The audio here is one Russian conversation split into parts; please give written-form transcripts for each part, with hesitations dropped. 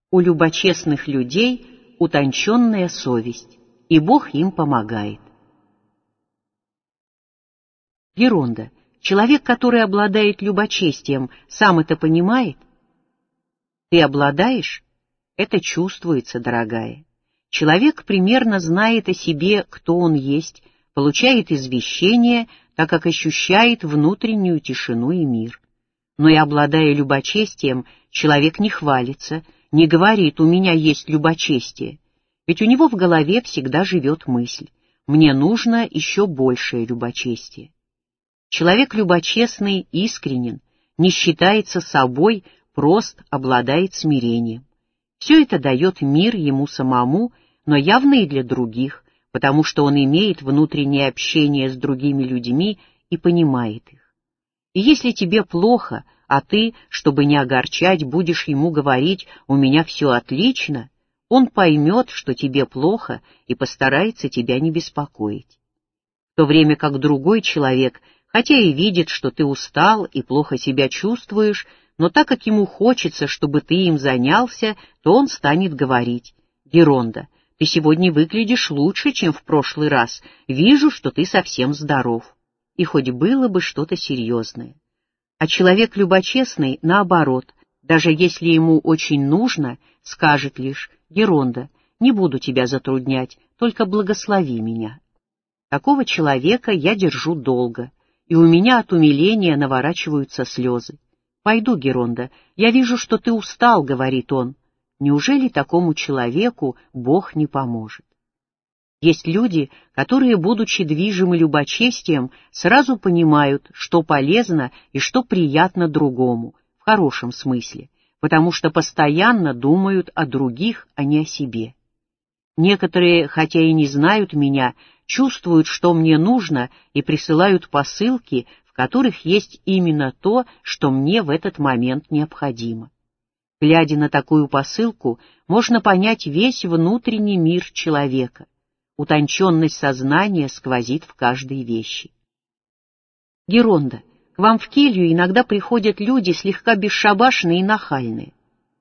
У любочестных людей утонченная совесть, и Бог им помогает. Геронда. Человек, который обладает любочестием, сам это понимает? Ты обладаешь? Это чувствуется, дорогая. Человек примерно знает о себе, кто он есть, получает извещение, так как ощущает внутреннюю тишину и мир. Но и обладая любочестием, человек не хвалится, не говорит: «У меня есть любочестие», ведь у него в голове всегда живет мысль: «Мне нужно еще большее любочестие». Человек любочестный искренен, не считается собой, прост, обладает смирением. Все это дает мир ему самому, но явно и для других, потому что он имеет внутреннее общение с другими людьми и понимает их. И если тебе плохо, а ты, чтобы не огорчать, будешь ему говорить: «У меня все отлично», он поймет, что тебе плохо, и постарается тебя не беспокоить. В то время как другой человек, хотя и видит, что ты устал и плохо себя чувствуешь, но так как ему хочется, чтобы ты им занялся, то он станет говорить: «Геронда, ты сегодня выглядишь лучше, чем в прошлый раз, вижу, что ты совсем здоров». И хоть было бы что-то серьезное. А человек любочестный, наоборот, даже если ему очень нужно, скажет лишь: «Геронда, не буду тебя затруднять, только благослови меня». Такого человека я держу долго, и у меня от умиления наворачиваются слезы. «Пойду, Геронда, я вижу, что ты устал», — говорит он. Неужели такому человеку Бог не поможет? Есть люди, которые, будучи движимы любочестием, сразу понимают, что полезно и что приятно другому, в хорошем смысле, потому что постоянно думают о других, а не о себе. Некоторые, хотя и не знают меня, чувствуют, что мне нужно, и присылают посылки, в которых есть именно то, что мне в этот момент необходимо. Глядя на такую посылку, можно понять весь внутренний мир человека. Утонченность сознания сквозит в каждой вещи. Геронда, к вам в келью иногда приходят люди слегка бесшабашные и нахальные.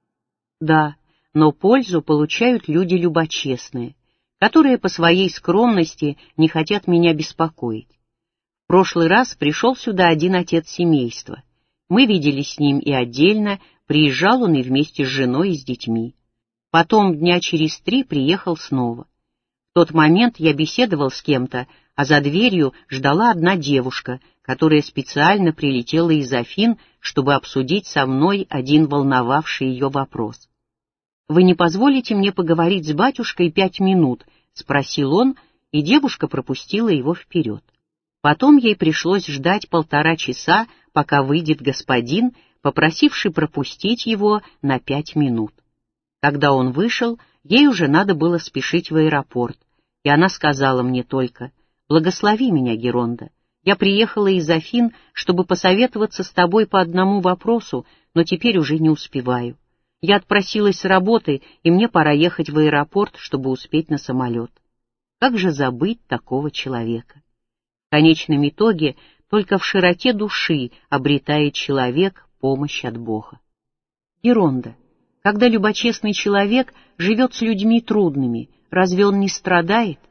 Да, но пользу получают люди любочестные, которые по своей скромности не хотят меня беспокоить. В прошлый раз пришел сюда один отец семейства. Мы виделись с ним и отдельно, приезжал он и вместе с женой и с детьми. Потом дня через 3 приехал снова. В тот момент я беседовал с кем-то, а за дверью ждала одна девушка, которая специально прилетела из Афин, чтобы обсудить со мной один волновавший ее вопрос. «Вы не позволите мне поговорить с батюшкой 5 минут?» — спросил он, и девушка пропустила его вперед. Потом ей пришлось ждать 1,5 часа, пока выйдет господин, попросивший пропустить его на 5 минут. Когда он вышел, ей уже надо было спешить в аэропорт, и она сказала мне только: «Благослови меня, Геронда. Я приехала из Афин, чтобы посоветоваться с тобой по одному вопросу, но теперь уже не успеваю. Я отпросилась с работы, и мне пора ехать в аэропорт, чтобы успеть на самолет». Как же забыть такого человека? В конечном итоге только в широте души обретает человек помощь от Бога. Геронда, когда любочестный человек живет с людьми трудными, разве он не страдает?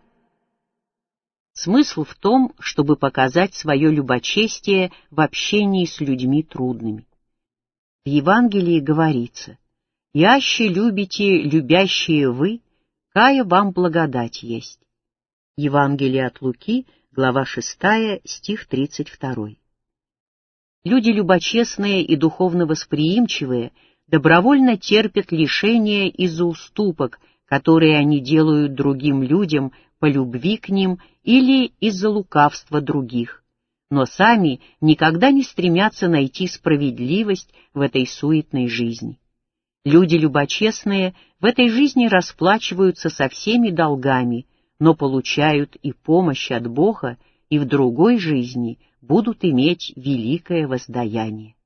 Смысл в том, чтобы показать свое любочестие в общении с людьми трудными. В Евангелии говорится: «Яще любите, любящие вы, кая вам благодать есть». Евангелие от Луки, глава 6, стих 32. Люди любочестные и духовно восприимчивые добровольно терпят лишения из-за уступок, которые они делают другим людям по любви к ним или из-за лукавства других, но сами никогда не стремятся найти справедливость в этой суетной жизни. Люди любочестные в этой жизни расплачиваются со всеми долгами, но получают и помощь от Бога, и в другой жизни будут иметь великое воздаяние.